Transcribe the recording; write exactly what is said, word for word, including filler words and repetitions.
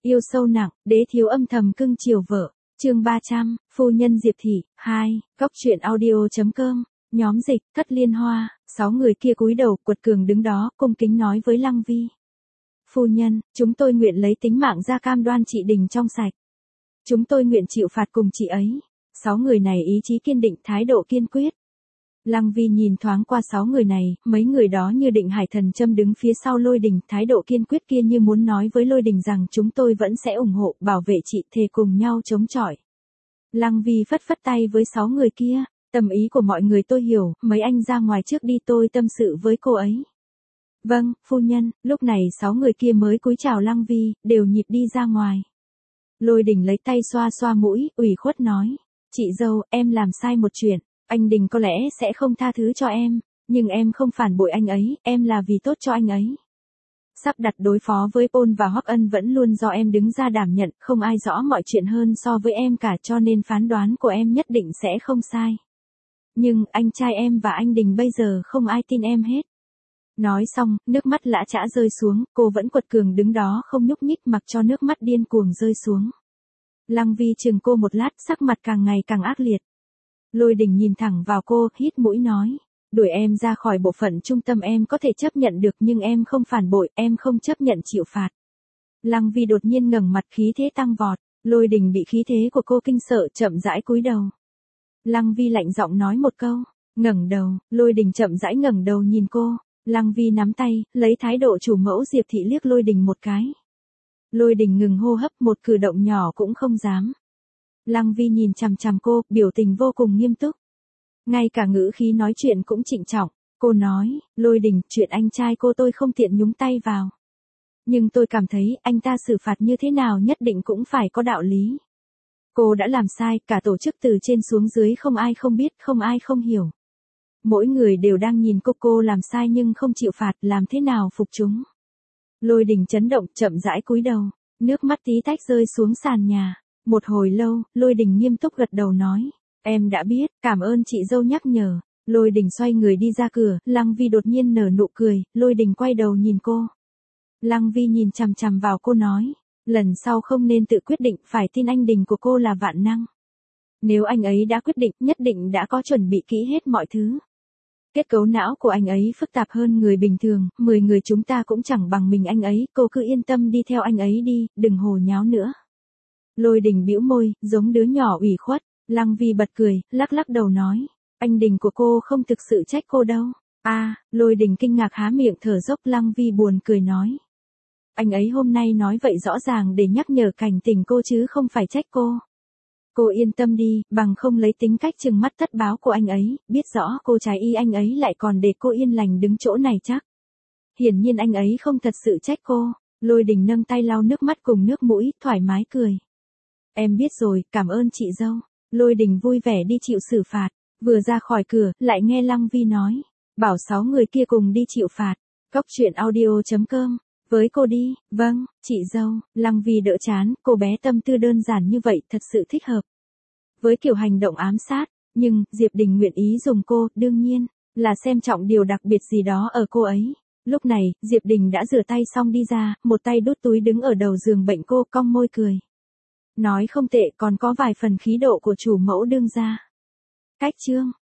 Yêu sâu nặng, đế thiếu âm thầm cưng chiều vợ. Chương ba trăm, phu nhân Diệp Thị, hai, góc truyện audio chấm com, nhóm dịch, Thất Liên Hoa, sáu người kia cúi đầu, quật cường đứng đó, cung kính nói với Lăng Vi. Phu nhân, chúng tôi nguyện lấy tính mạng ra cam đoan chị Đình trong sạch. Chúng tôi nguyện chịu phạt cùng chị ấy. Sáu người này ý chí kiên định, thái độ kiên quyết. Lăng Vi nhìn thoáng qua sáu người này, mấy người đó như định hải thần châm đứng phía sau Lôi Đình, thái độ kiên quyết kia như muốn nói với Lôi Đình rằng chúng tôi vẫn sẽ ủng hộ, bảo vệ chị, thề cùng nhau chống chọi. Lăng Vi phất phất tay với sáu người kia, tâm ý của mọi người tôi hiểu, mấy anh ra ngoài trước đi, tôi tâm sự với cô ấy. Vâng, phu nhân. Lúc này sáu người kia mới cúi chào Lăng Vi, đều nhịp đi ra ngoài. Lôi Đình lấy tay xoa xoa mũi, ủy khuất nói, chị dâu, em làm sai một chuyện. Anh Đình có lẽ sẽ không tha thứ cho em, nhưng em không phản bội anh ấy, em là vì tốt cho anh ấy. Sắp đặt đối phó với Paul và Hoắc Ân vẫn luôn do em đứng ra đảm nhận, không ai rõ mọi chuyện hơn so với em cả, cho nên phán đoán của em nhất định sẽ không sai. Nhưng, anh trai em và anh Đình bây giờ không ai tin em hết. Nói xong, nước mắt lã chã rơi xuống, cô vẫn quật cường đứng đó không nhúc nhích mặc cho nước mắt điên cuồng rơi xuống. Lăng Vi chừng cô một lát, sắc mặt càng ngày càng ác liệt. Lôi Đình nhìn thẳng vào cô, hít mũi nói, đuổi em ra khỏi bộ phận trung tâm em có thể chấp nhận được, nhưng em không phản bội, em không chấp nhận chịu phạt. Lăng Vi đột nhiên ngẩng mặt, khí thế tăng vọt. Lôi Đình bị khí thế của cô kinh sợ, chậm rãi cúi đầu. Lăng Vi lạnh giọng nói một câu, ngẩng đầu. Lôi Đình chậm rãi ngẩng đầu nhìn cô. Lăng Vi nắm tay, lấy thái độ chủ mẫu Diệp Thị liếc Lôi Đình một cái. Lôi Đình ngừng hô hấp, một cử động nhỏ cũng không dám. Lăng Vi nhìn chằm chằm cô, biểu tình vô cùng nghiêm túc. Ngay cả ngữ khí nói chuyện cũng trịnh trọng. Cô nói, Lôi Đình, chuyện anh trai cô tôi không tiện nhúng tay vào. Nhưng tôi cảm thấy, anh ta xử phạt như thế nào nhất định cũng phải có đạo lý. Cô đã làm sai, cả tổ chức từ trên xuống dưới không ai không biết, không ai không hiểu. Mỗi người đều đang nhìn cô, cô làm sai nhưng không chịu phạt, làm thế nào phục chúng. Lôi Đình chấn động, chậm rãi cúi đầu, nước mắt tí tách rơi xuống sàn nhà. Một hồi lâu, Lôi Đình nghiêm túc gật đầu nói, em đã biết, cảm ơn chị dâu nhắc nhở. Lôi Đình xoay người đi ra cửa, Lăng Vi đột nhiên nở nụ cười, Lôi Đình quay đầu nhìn cô. Lăng Vi nhìn chằm chằm vào cô nói, lần sau không nên tự quyết định, phải tin anh Đình của cô là vạn năng. Nếu anh ấy đã quyết định, nhất định đã có chuẩn bị kỹ hết mọi thứ. Kết cấu não của anh ấy phức tạp hơn người bình thường, mười người chúng ta cũng chẳng bằng mình anh ấy, cô cứ yên tâm đi theo anh ấy đi, đừng hồ nháo nữa. Lôi Đình bĩu môi, giống đứa nhỏ ủy khuất. Lăng Vi bật cười, lắc lắc đầu nói, anh Đình của cô không thực sự trách cô đâu. A, à, Lôi Đình kinh ngạc há miệng thở dốc. Lăng Vi buồn cười nói, anh ấy hôm nay nói vậy rõ ràng để nhắc nhở cảnh tỉnh cô chứ không phải trách cô. Cô yên tâm đi, bằng không lấy tính cách trừng mắt tất báo của anh ấy, biết rõ cô trái y anh ấy lại còn để cô yên lành đứng chỗ này chắc. Hiển nhiên anh ấy không thật sự trách cô. Lôi Đình nâng tay lau nước mắt cùng nước mũi, thoải mái cười. Em biết rồi, cảm ơn chị dâu. Lôi Đình vui vẻ đi chịu xử phạt. Vừa ra khỏi cửa, lại nghe Lăng Vi nói, bảo sáu người kia cùng đi chịu phạt. Góc truyện audio chấm com, với cô đi. Vâng, chị dâu. Lăng Vi đỡ chán, cô bé tâm tư đơn giản như vậy thật sự thích hợp với kiểu hành động ám sát. Nhưng, Diệp Đình nguyện ý dùng cô, đương nhiên là xem trọng điều đặc biệt gì đó ở cô ấy. Lúc này, Diệp Đình đã rửa tay xong đi ra, một tay đút túi đứng ở đầu giường bệnh, cô cong môi cười. Nói không tệ, còn có vài phần khí độ của chủ mẫu đương gia. Cách chương